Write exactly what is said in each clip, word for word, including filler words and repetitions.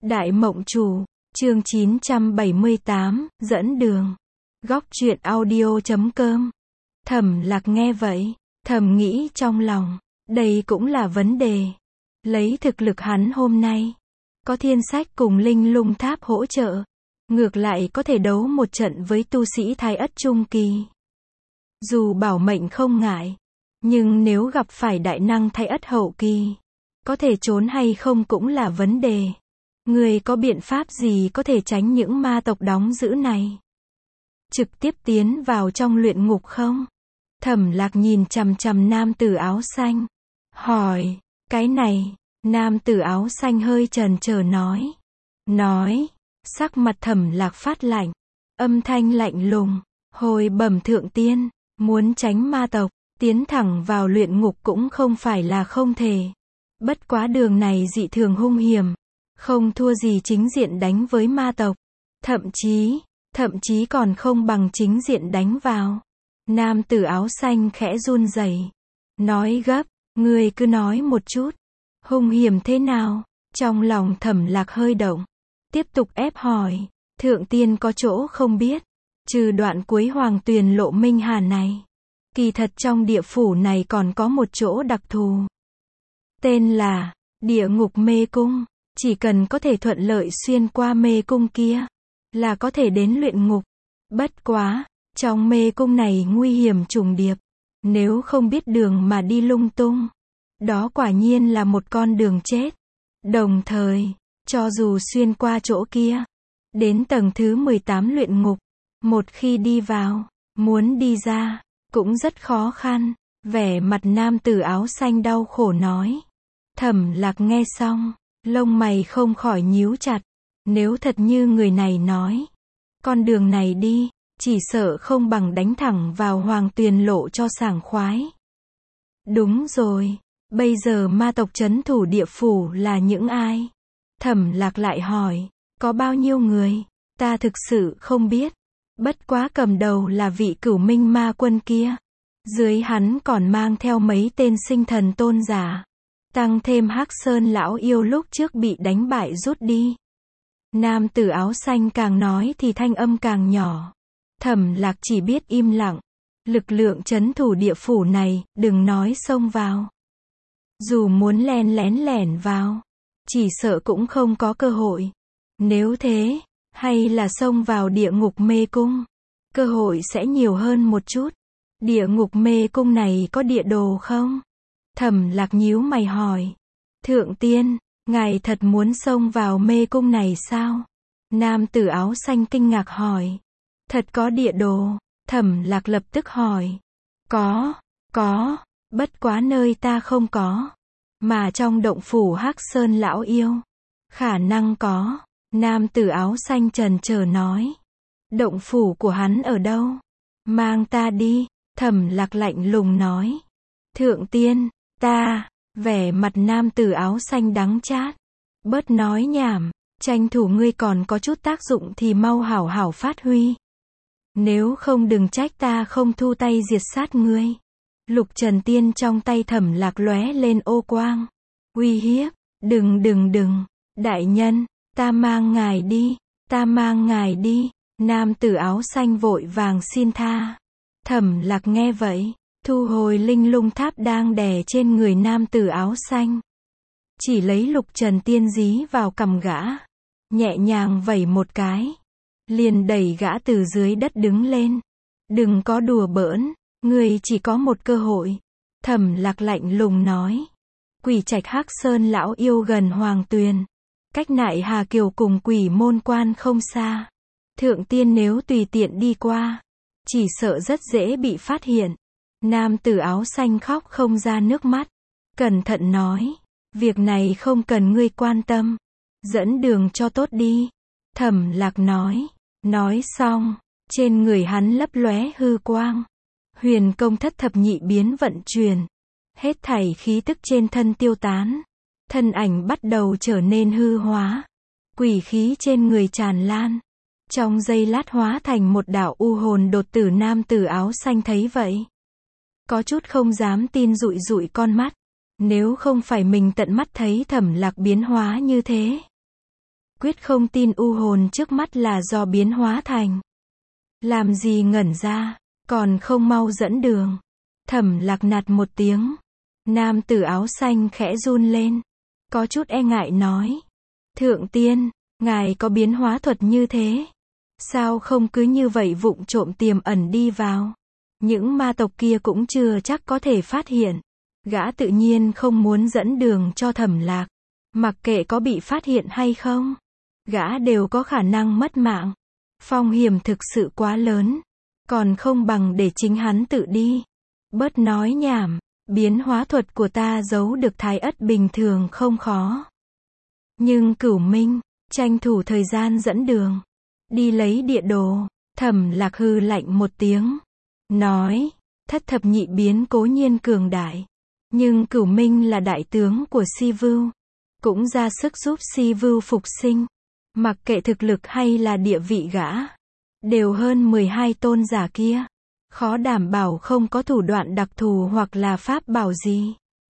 Đại Mộng Chủ, chương chín trăm bảy mươi tám, dẫn đường. Góc truyện audio chấm com. Thẩm Lạc nghe vậy, thầm nghĩ trong lòng, đây cũng là vấn đề. Lấy thực lực hắn hôm nay, có thiên sách cùng linh lung tháp hỗ trợ, ngược lại có thể đấu một trận với tu sĩ thái ất trung kỳ. Dù bảo mệnh không ngại, nhưng nếu gặp phải đại năng thái ất hậu kỳ, có thể trốn hay không cũng là vấn đề. Người có biện pháp gì có thể tránh những ma tộc đóng giữ này? Trực tiếp tiến vào trong luyện ngục không? Thẩm Lạc nhìn chằm chằm nam tử áo xanh. Hỏi, cái này, nam tử áo xanh hơi chần chờ nói. Nói, sắc mặt Thẩm Lạc phát lạnh, âm thanh lạnh lùng, hồi bẩm thượng tiên, muốn tránh ma tộc, tiến thẳng vào luyện ngục cũng không phải là không thể. Bất quá đường này dị thường hung hiểm, không thua gì chính diện đánh với ma tộc. Thậm chí, thậm chí còn không bằng chính diện đánh vào. Nam tử áo xanh khẽ run rẩy, nói gấp, ngươi cứ nói một chút. Hung hiểm thế nào? Trong lòng Thẩm Lạc hơi động. Tiếp tục ép hỏi, thượng tiên có chỗ không biết. Trừ đoạn cuối Hoàng Tuyền Lộ Minh Hà này, kỳ thật trong địa phủ này còn có một chỗ đặc thù. Tên là Địa Ngục Mê Cung. Chỉ cần có thể thuận lợi xuyên qua mê cung kia, là có thể đến luyện ngục. Bất quá, trong mê cung này nguy hiểm trùng điệp. Nếu không biết đường mà đi lung tung, đó quả nhiên là một con đường chết. Đồng thời, cho dù xuyên qua chỗ kia, đến tầng thứ mười tám luyện ngục, một khi đi vào, muốn đi ra, cũng rất khó khăn. Vẻ mặt nam tử áo xanh đau khổ nói. Thẩm Lạc nghe xong, lông mày không khỏi nhíu chặt. Nếu thật như người này nói, con đường này đi, chỉ sợ không bằng đánh thẳng vào Hoàng Tuyền Lộ cho sảng khoái. Đúng rồi, bây giờ ma tộc trấn thủ địa phủ là những ai? Thẩm Lạc lại hỏi, có bao nhiêu người? Ta thực sự không biết. Bất quá cầm đầu là vị Cửu Minh ma quân kia. Dưới hắn còn mang theo mấy tên sinh thần tôn giả. Tăng thêm Hắc Sơn lão yêu lúc trước bị đánh bại rút đi. Nam tử áo xanh càng nói thì thanh âm càng nhỏ. Thẩm Lạc chỉ biết im lặng. Lực lượng trấn thủ địa phủ này, đừng nói xông vào. Dù muốn len lén lẻn vào, chỉ sợ cũng không có cơ hội. Nếu thế, hay là xông vào địa ngục mê cung, cơ hội sẽ nhiều hơn một chút. Địa ngục mê cung này có địa đồ không? Thẩm Lạc nhíu mày hỏi. Thượng tiên, ngài thật muốn xông vào mê cung này sao? Nam tử áo xanh kinh ngạc hỏi. Thật có địa đồ? Thẩm Lạc lập tức hỏi. Có, có, bất quá nơi ta không có. Mà trong động phủ Hắc Sơn lão yêu, khả năng có. Nam tử áo xanh trần chờ nói. Động phủ của hắn ở đâu? Mang ta đi. Thẩm Lạc lạnh lùng nói. Thượng tiên, ta, vẻ mặt nam tử áo xanh đắng chát. Bớt nói nhảm, tranh thủ ngươi còn có chút tác dụng thì mau hảo hảo phát huy. Nếu không đừng trách ta không thu tay diệt sát ngươi. Lục Trần Tiên trong tay Thẩm Lạc lóe lên ô quang. Uy hiếp, đừng đừng đừng, đại nhân, ta mang ngài đi, ta mang ngài đi. Nam tử áo xanh vội vàng xin tha. Thẩm Lạc nghe vậy, thu hồi linh lung tháp đang đè trên người nam tử áo xanh. Chỉ lấy Lục Trần Tiên dí vào cằm gã, nhẹ nhàng vẩy một cái, liền đẩy gã từ dưới đất đứng lên. Đừng có đùa bỡn, ngươi chỉ có một cơ hội. Thẩm Lạc lạnh lùng nói. Quỷ trạch Hắc Sơn lão yêu gần Hoàng Tuyền, cách Nại Hà Kiều cùng Quỷ Môn Quan không xa. Thượng tiên nếu tùy tiện đi qua, chỉ sợ rất dễ bị phát hiện. Nam tử áo xanh khóc không ra nước mắt, cẩn thận nói. Việc này không cần ngươi quan tâm, dẫn đường cho tốt đi. Thẩm Lạc nói. Nói xong, trên người hắn lấp lóe hư quang. Huyền công thất thập nhị biến vận chuyển. Hết thảy khí tức trên thân tiêu tán. Thân ảnh bắt đầu trở nên hư hóa. Quỷ khí trên người tràn lan. Trong giây lát hóa thành một đạo u hồn đột tử. Nam tử áo xanh thấy vậy, có chút không dám tin, dụi dụi con mắt. Nếu không phải mình tận mắt thấy Thẩm Lạc biến hóa như thế, quyết không tin u hồn trước mắt là do biến hóa thành. Làm gì ngẩn ra, còn không mau dẫn đường. Thẩm Lạc nạt một tiếng. Nam tử áo xanh khẽ run lên, có chút e ngại nói. Thượng tiên, ngài có biến hóa thuật như thế, sao không cứ như vậy vụng trộm tiềm ẩn đi vào? Những ma tộc kia cũng chưa chắc có thể phát hiện. Gã tự nhiên không muốn dẫn đường cho Thẩm Lạc. Mặc kệ có bị phát hiện hay không, gã đều có khả năng mất mạng. Phong hiểm thực sự quá lớn, còn không bằng để chính hắn tự đi. Bớt nói nhảm, biến hóa thuật của ta giấu được thái ất bình thường không khó. Nhưng Cửu Minh, tranh thủ thời gian dẫn đường. Đi lấy địa đồ. Thẩm Lạc hư lạnh một tiếng. Nói, thất thập nhị biến cố nhiên cường đại. Nhưng Cửu Minh là đại tướng của Si Vưu. Cũng ra sức giúp Si Vưu phục sinh. Mặc kệ thực lực hay là địa vị gã, đều hơn mười hai tôn giả kia. Khó đảm bảo không có thủ đoạn đặc thù hoặc là pháp bảo gì.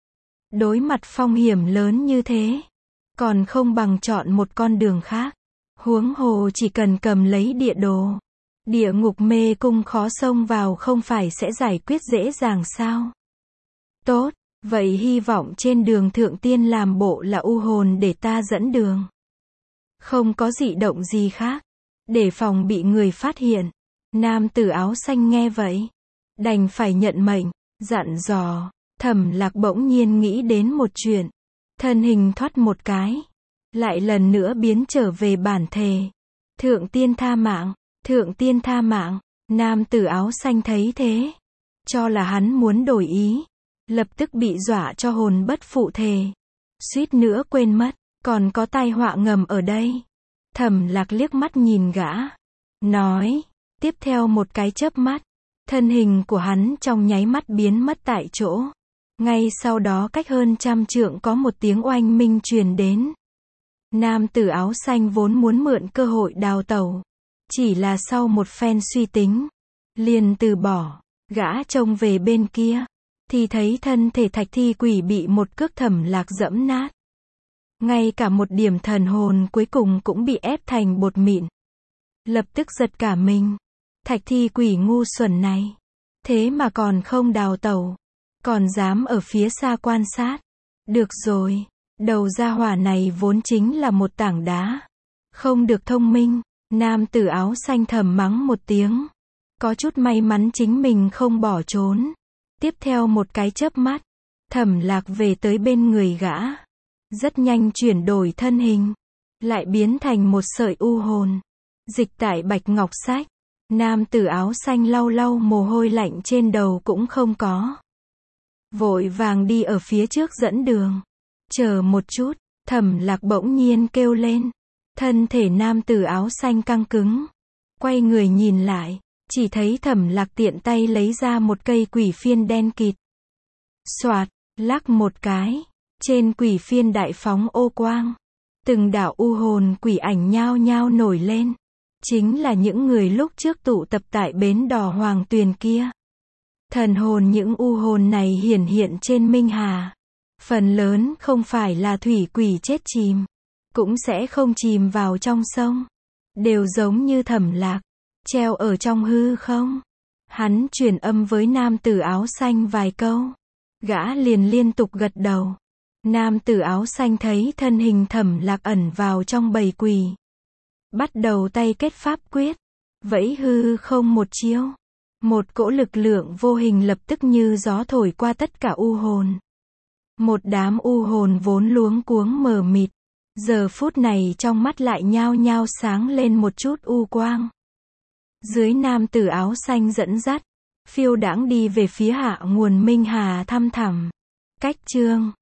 Đối mặt phong hiểm lớn như thế, còn không bằng chọn một con đường khác. Huống hồ chỉ cần cầm lấy địa đồ, địa ngục mê cung khó xông vào không phải sẽ giải quyết dễ dàng sao? Tốt, vậy hy vọng trên đường thượng tiên làm bộ là u hồn để ta dẫn đường. Không có dị động gì khác, để phòng bị người phát hiện. Nam tử áo xanh nghe vậy, đành phải nhận mệnh, dặn dò. Thẩm Lạc bỗng nhiên nghĩ đến một chuyện, thân hình thoát một cái, lại lần nữa biến trở về bản thể. Thượng tiên tha mạng, thượng tiên tha mạng. Nam tử áo xanh thấy thế, cho là hắn muốn đổi ý, lập tức bị dọa cho hồn bất phụ thể, suýt nữa quên mất, còn có tai họa ngầm ở đây. Thẩm Lạc liếc mắt nhìn gã, nói, tiếp theo một cái chớp mắt, thân hình của hắn trong nháy mắt biến mất tại chỗ. Ngay sau đó cách hơn trăm trượng có một tiếng oanh minh truyền đến. Nam tử áo xanh vốn muốn mượn cơ hội đào tẩu, chỉ là sau một phen suy tính, liền từ bỏ. Gã trông về bên kia, thì thấy thân thể thạch thi quỷ bị một cước Thẩm Lạc dẫm nát. Ngay cả một điểm thần hồn cuối cùng cũng bị ép thành bột mịn. Lập tức giật cả mình. Thạch thi quỷ ngu xuẩn này, thế mà còn không đào tẩu, còn dám ở phía xa quan sát. Được rồi, đầu gia hỏa này vốn chính là một tảng đá, không được thông minh. Nam tử áo xanh thầm mắng một tiếng, có chút may mắn chính mình không bỏ trốn. Tiếp theo một cái chớp mắt, Thẩm Lạc về tới bên người gã, rất nhanh chuyển đổi thân hình, lại biến thành một sợi u hồn, dịch tại bạch ngọc sách. Nam tử áo xanh lau lau mồ hôi lạnh trên đầu cũng không có, vội vàng đi ở phía trước dẫn đường. Chờ một chút, Thẩm Lạc bỗng nhiên kêu lên. Thân thể nam tử áo xanh căng cứng, quay người nhìn lại, chỉ thấy Thẩm Lạc tiện tay lấy ra một cây quỷ phiên đen kịt. Soạt, lắc một cái, trên quỷ phiên đại phóng ô quang, từng đạo u hồn quỷ ảnh nhao nhao nổi lên. Chính là những người lúc trước tụ tập tại bến đò Hoàng Tuyền kia. Thần hồn những u hồn này hiển hiện trên Minh Hà, phần lớn không phải là thủy quỷ chết chìm, cũng sẽ không chìm vào trong sông, đều giống như Thẩm Lạc, treo ở trong hư không. Hắn truyền âm với nam tử áo xanh vài câu, gã liền liên tục gật đầu. Nam tử áo xanh thấy thân hình Thẩm Lạc ẩn vào trong bầy quỷ, bắt đầu tay kết pháp quyết, vẫy hư không một chiêu. Một cỗ lực lượng vô hình lập tức như gió thổi qua tất cả u hồn. Một đám u hồn vốn luống cuống mờ mịt, giờ phút này trong mắt lại nhao nhao sáng lên một chút u quang. Dưới nam tử áo xanh dẫn dắt, phiêu đãng đi về phía hạ nguồn Minh Hà thăm thẳm. Cách chương